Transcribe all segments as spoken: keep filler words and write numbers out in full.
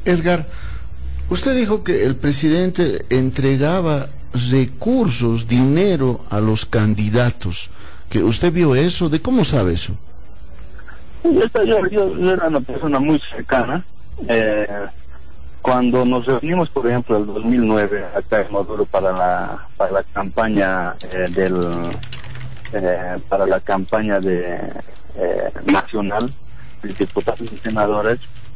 Edgar, usted dijo que el presidente entregaba recursos, dinero a los candidatos. ¿Que usted vio eso? ¿De cómo sabe eso? Yo, yo, yo, yo era una persona muy cercana. Eh, cuando nos reunimos, por ejemplo, en el dos mil nueve, acá en Maduro, para la, para la campaña eh, del... Eh, para la campaña de eh, nacional de diputados y senadores,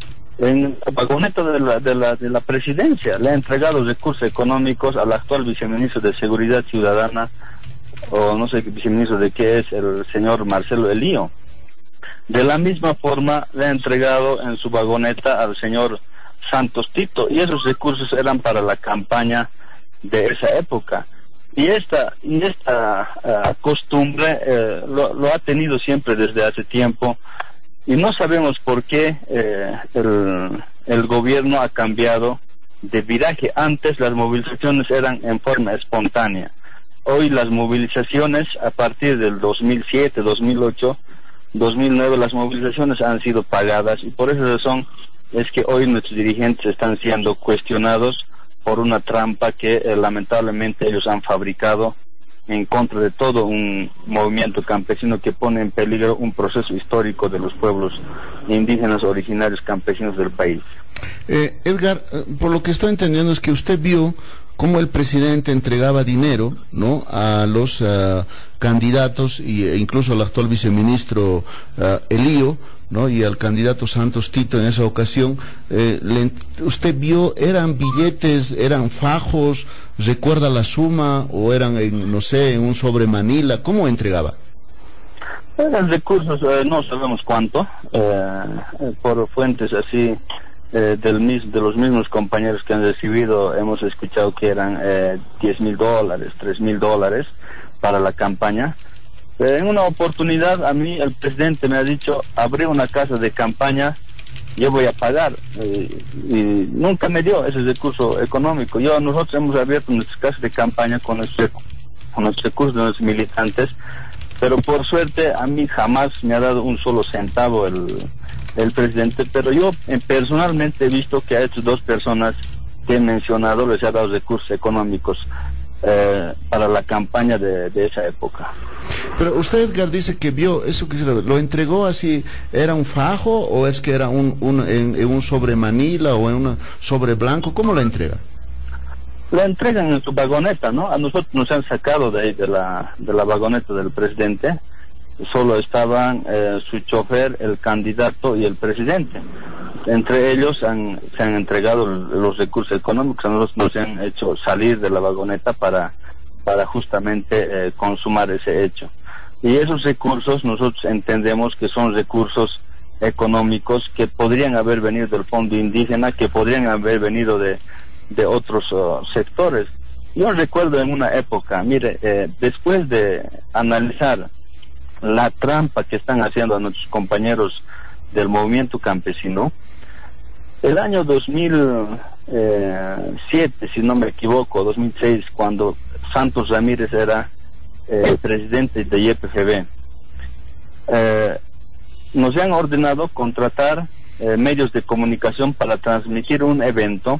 en la vagoneta de la, de la de la presidencia le ha entregado recursos económicos al actual viceministro de Seguridad Ciudadana, o no sé qué viceministro de qué es, el señor Marcelo Elío. De la misma forma le ha entregado en su vagoneta al señor Santos Tito, y esos recursos eran para la campaña de esa época. Y esta, y esta uh, costumbre eh, lo, lo ha tenido siempre desde hace tiempo, y no sabemos por qué eh, el, el gobierno ha cambiado de viraje. Antes las movilizaciones eran en forma espontánea. Hoy las movilizaciones, a partir del dos mil siete, dos mil ocho, dos mil nueve, las movilizaciones han sido pagadas, y por esa razón es que hoy nuestros dirigentes están siendo cuestionados por una trampa que eh, lamentablemente ellos han fabricado en contra de todo un movimiento campesino que pone en peligro un proceso histórico de los pueblos indígenas originarios campesinos del país. Eh, Edgar, por lo que estoy entendiendo es que usted vio cómo el presidente entregaba dinero, ¿no?, a los uh, candidatos y, e incluso al actual viceministro uh, Elío, ¿no?, y al candidato Santos Tito en esa ocasión. Eh, le, ¿Usted vio, eran billetes, eran fajos, recuerda la suma, o eran, en, no sé, en un sobre Manila? ¿Cómo entregaba? Eran recursos, eh, no sabemos cuánto, eh, por fuentes así eh, del mis, de los mismos compañeros que han recibido, hemos escuchado que eran eh, diez mil dólares, tres mil dólares para la campaña. Eh, en una oportunidad a mí el presidente me ha dicho: abrí una casa de campaña, yo voy a pagar, eh, y nunca me dio ese recurso económico. Yo Nosotros hemos abierto nuestras casas de campaña con los, con los recursos de los militantes, pero por suerte a mí jamás me ha dado un solo centavo el, el presidente. Pero yo eh, personalmente he visto que a estas dos personas que he mencionado les ha dado recursos económicos eh, para la campaña de, de esa época. Pero usted, Edgar, dice que vio eso, que lo entregó así, ¿era un fajo o es que era un, un en, en un sobre Manila o en un sobre blanco? ¿Cómo lo entrega? La entregan en su vagoneta, ¿no? A nosotros nos han sacado de ahí, de la, de la vagoneta del presidente. Solo estaban eh, su chofer, el candidato y el presidente. Entre ellos han, se han entregado los recursos económicos. A nosotros nos han hecho salir de la vagoneta para, para justamente eh, consumar ese hecho. Y esos recursos nosotros entendemos que son recursos económicos que podrían haber venido del fondo indígena, que podrían haber venido de de otros uh, sectores. Yo recuerdo en una época, mire, eh, después de analizar la trampa que están haciendo a nuestros compañeros del movimiento campesino, el año dos mil siete, si no me equivoco, dos mil seis, cuando Santos Ramírez era eh, presidente de Y P G B, eh, nos han ordenado contratar eh, medios de comunicación para transmitir un evento,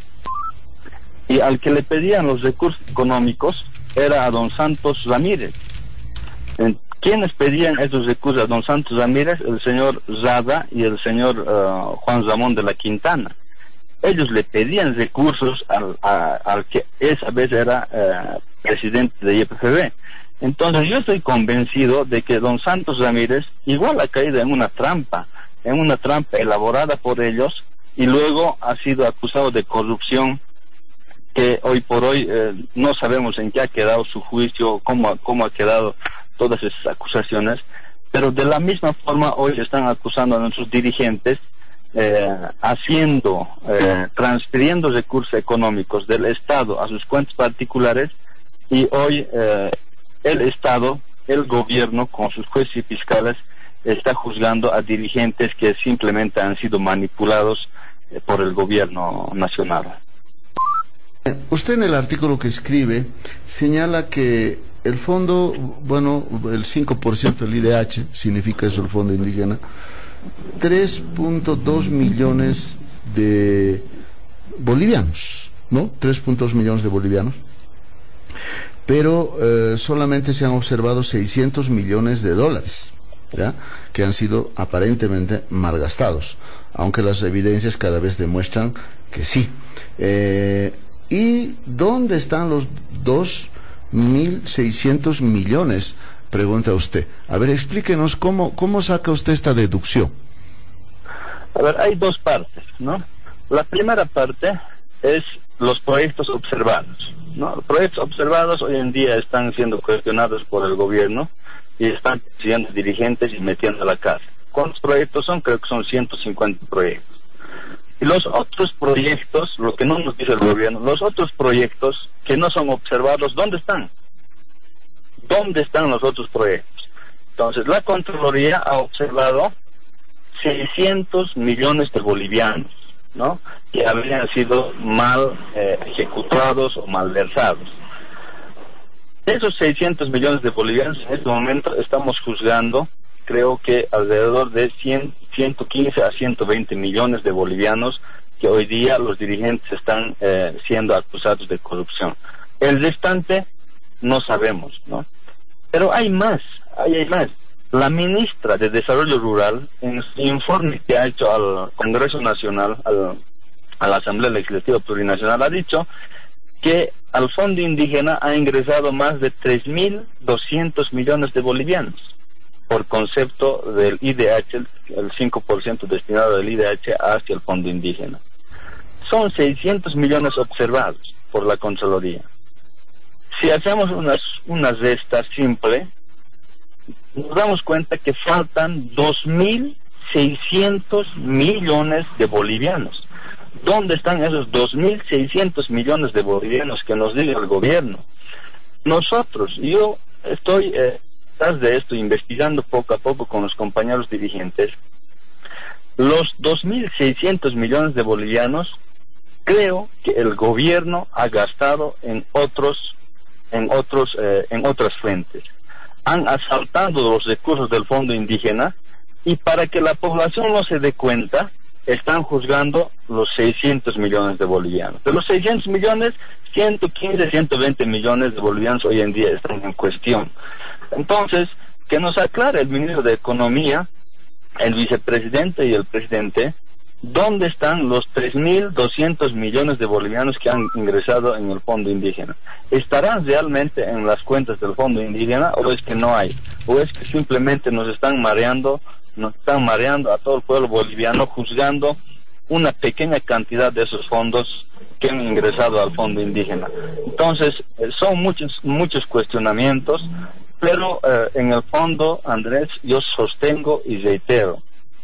y al que le pedían los recursos económicos era a don Santos Ramírez. ¿Quiénes pedían esos recursos a don Santos Ramírez? El señor Rada y el señor uh, Juan Ramón de la Quintana. Ellos le pedían recursos al, a, al que esa vez era uh, presidente de Y P G B. Entonces yo estoy convencido de que don Santos Ramírez igual ha caído en una trampa, en una trampa elaborada por ellos, y luego ha sido acusado de corrupción, que hoy por hoy eh, no sabemos en qué ha quedado su juicio, cómo, cómo ha quedado todas esas acusaciones. Pero de la misma forma hoy están acusando a nuestros dirigentes, eh, haciendo, eh, transfiriendo recursos económicos del Estado a sus cuentas particulares, y hoy eh, el Estado, el gobierno con sus jueces y fiscales está juzgando a dirigentes que simplemente han sido manipulados eh, por el gobierno nacional. Usted en el artículo que escribe señala que el fondo, bueno, el cinco por ciento del I D H, significa eso el fondo indígena, tres punto dos millones de bolivianos, ¿no? tres punto dos millones de bolivianos. Pero eh, solamente se han observado seiscientos millones de dólares, ¿ya?, que han sido aparentemente malgastados, aunque las evidencias cada vez demuestran que sí. Eh, ¿Y dónde están los dos mil seiscientos millones? Pregunta usted. A ver, explíquenos cómo, cómo saca usted esta deducción. A ver, hay dos partes, ¿no? La primera parte es los proyectos observados, ¿no? Los proyectos observados hoy en día están siendo cuestionados por el gobierno y están siendo dirigentes y metiendo a la cárcel. ¿Cuántos proyectos son? Creo que son ciento cincuenta proyectos. Y los otros proyectos, lo que no nos dice el gobierno, los otros proyectos que no son observados, ¿dónde están? ¿Dónde están los otros proyectos? Entonces, la Contraloría ha observado seiscientos millones de bolivianos, ¿no?, que habrían sido mal eh, ejecutados o malversados. De esos seiscientos millones de bolivianos, en este momento estamos juzgando, creo que alrededor de cien, ciento quince a ciento veinte millones de bolivianos que hoy día los dirigentes están eh, siendo acusados de corrupción. El restante no sabemos, ¿no? Pero hay más, hay, hay más. La ministra de Desarrollo Rural, en su informe que ha hecho al Congreso Nacional, al, a la Asamblea Legislativa Plurinacional, ha dicho que al Fondo Indígena ha ingresado más de tres mil doscientos millones de bolivianos, por concepto del I D H, el cinco por ciento destinado del I D H hacia el Fondo Indígena. Son seiscientos millones observados por la Contraloría. Si hacemos una, una resta simple, nos damos cuenta que faltan dos mil seiscientos millones de bolivianos. ¿Dónde están esos dos mil seiscientos millones de bolivianos que nos dice el gobierno? Nosotros, yo estoy eh, tras de esto, investigando poco a poco con los compañeros dirigentes, los dos mil seiscientos millones de bolivianos, creo que el gobierno ha gastado en otros, en otros, eh, en otras fuentes. Han asaltado los recursos del Fondo Indígena y para que la población no se dé cuenta, están juzgando los seiscientos millones de bolivianos. De los seiscientos millones, ciento quince, ciento veinte millones de bolivianos hoy en día están en cuestión. Entonces, que nos aclare el ministro de Economía, el vicepresidente y el presidente, ¿dónde están los tres mil doscientos millones de bolivianos que han ingresado en el Fondo Indígena? ¿Estarán realmente en las cuentas del Fondo Indígena o es que no hay? ¿O es que simplemente nos están mareando, nos están mareando a todo el pueblo boliviano, juzgando una pequeña cantidad de esos fondos que han ingresado al Fondo Indígena? Entonces, eh, son muchos, muchos cuestionamientos, pero eh, en el fondo, Andrés, yo sostengo y reitero,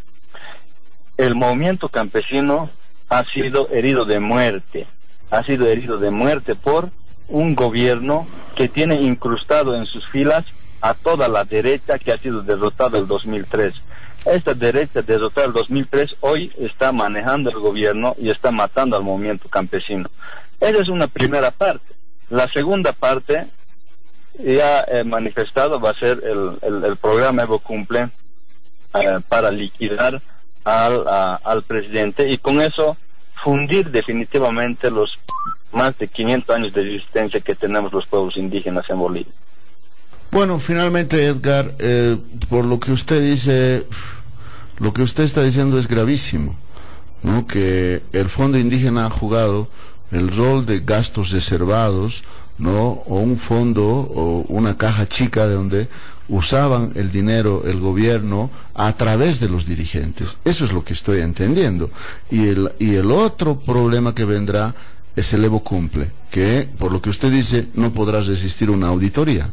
el movimiento campesino ha sido herido de muerte, ha sido herido de muerte por un gobierno que tiene incrustado en sus filas a toda la derecha que ha sido derrotada en el dos mil tres. Esta derecha derrotada en el dos mil tres hoy está manejando el gobierno y está matando al movimiento campesino. Esa es una primera parte. La segunda parte, ya he manifestado, va a ser el, el, el programa Evo Cumple eh, para liquidar Al, a, al presidente y con eso fundir definitivamente los más de quinientos años de resistencia que tenemos los pueblos indígenas en Bolivia. Bueno, finalmente, Edgar, eh, por lo que usted dice, lo que usted está diciendo es gravísimo, ¿no? Que el Fondo Indígena ha jugado el rol de gastos reservados, ¿no? O un fondo o una caja chica de donde usaban el dinero el gobierno a través de los dirigentes. Eso es lo que estoy entendiendo. Y el, y el otro problema que vendrá es el Evo Cumple, que por lo que usted dice no podrá resistir una auditoría.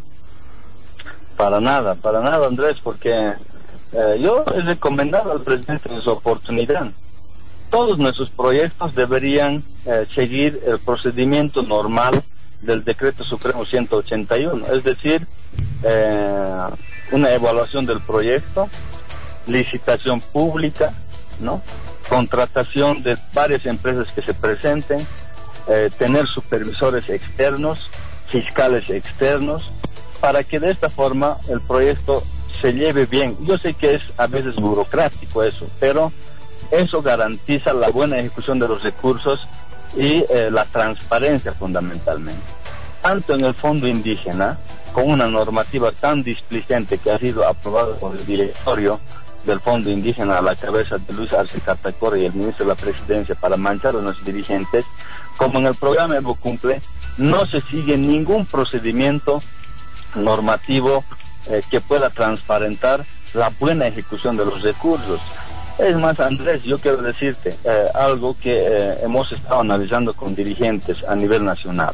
Para nada, para nada, Andrés, porque eh, yo he recomendado al presidente en su oportunidad. Todos nuestros proyectos deberían eh, seguir el procedimiento normal del Decreto Supremo ciento ochenta y uno, es decir, eh, una evaluación del proyecto, licitación pública, ¿no? Contratación de varias empresas que se presenten, eh, tener supervisores externos, fiscales externos, para que de esta forma el proyecto se lleve bien. Yo sé que es a veces burocrático eso, pero eso garantiza la buena ejecución de los recursos y eh, la transparencia fundamentalmente. Tanto en el fondo indígena, con una normativa tan displicente que ha sido aprobada por el directorio del fondo indígena a la cabeza de Luis Arce Catacora y el ministro de la Presidencia para manchar a los dirigentes, como en el programa Evo Cumple, no se sigue ningún procedimiento normativo eh, que pueda transparentar la buena ejecución de los recursos. Es más, Andrés, yo quiero decirte eh, algo que eh, hemos estado analizando con dirigentes a nivel nacional.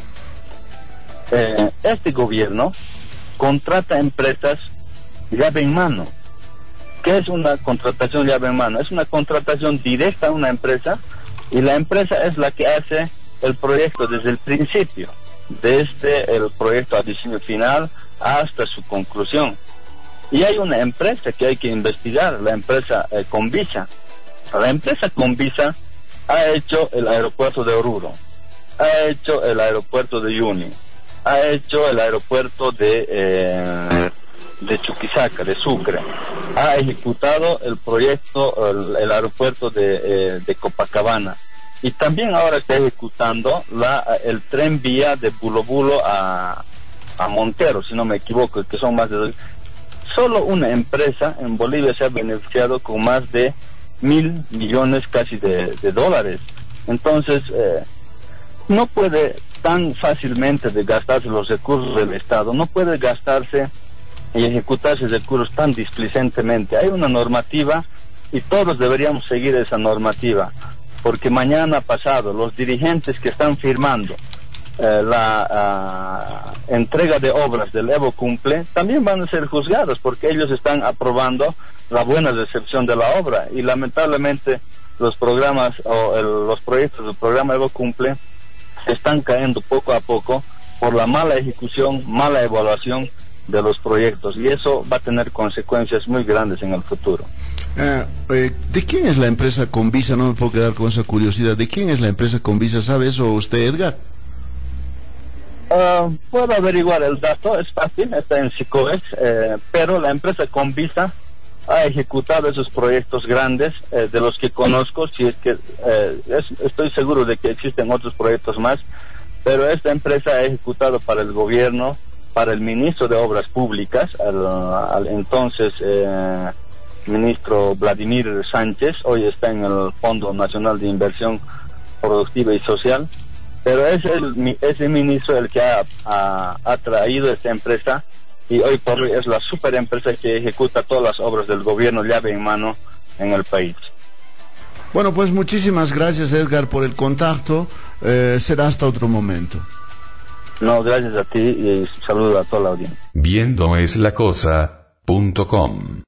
Eh, este gobierno contrata empresas llave en mano. ¿Qué es una contratación llave en mano? Es una contratación directa a una empresa y la empresa es la que hace el proyecto desde el principio, desde el proyecto a diseño final hasta su conclusión. Y hay una empresa que hay que investigar, la empresa eh, Convisa. La empresa Convisa ha hecho el aeropuerto de Oruro, ha hecho el aeropuerto de Uyuni, ha hecho el aeropuerto de, eh, de Chuquisaca, de Sucre, ha ejecutado el proyecto, el, el aeropuerto de, eh, de Copacabana, y también ahora está ejecutando la, el tren vía de Bulo Bulo a, a Montero, si no me equivoco, que son más de dos. Solo una empresa en Bolivia se ha beneficiado con más de mil millones casi de, de dólares. Entonces, eh, no puede tan fácilmente de gastarse los recursos del Estado, no puede gastarse y ejecutarse recursos tan displicentemente. Hay una normativa y todos deberíamos seguir esa normativa, porque mañana pasado los dirigentes que están firmando Eh, la uh, entrega de obras del Evo Cumple también van a ser juzgados, porque ellos están aprobando la buena recepción de la obra, y lamentablemente los programas o el, los proyectos del programa Evo Cumple están cayendo poco a poco por la mala ejecución, mala evaluación de los proyectos, y eso va a tener consecuencias muy grandes en el futuro. Uh, eh, ¿De quién es la empresa Convisa? No me puedo quedar con esa curiosidad. ¿De quién es la empresa Convisa? ¿Sabe eso usted, Edgar? Uh, puedo averiguar el dato, es fácil, está en SICOEX, eh, pero la empresa Convisa ha ejecutado esos proyectos grandes, eh, de los que conozco. Si es que eh, es, estoy seguro de que existen otros proyectos más, pero esta empresa ha ejecutado para el gobierno, para el ministro de Obras Públicas, al, al entonces eh, ministro Vladimir Sánchez, hoy está en el Fondo Nacional de Inversión Productiva y Social. Pero es el, ese ministro el que ha, ha, ha traído esta empresa, y hoy por hoy es la super empresa que ejecuta todas las obras del gobierno llave en mano en el país. Bueno, pues muchísimas gracias, Edgar, por el contacto. Eh, será hasta otro momento. No, gracias a ti y saludo a toda la audiencia. Viendo es la cosa punto com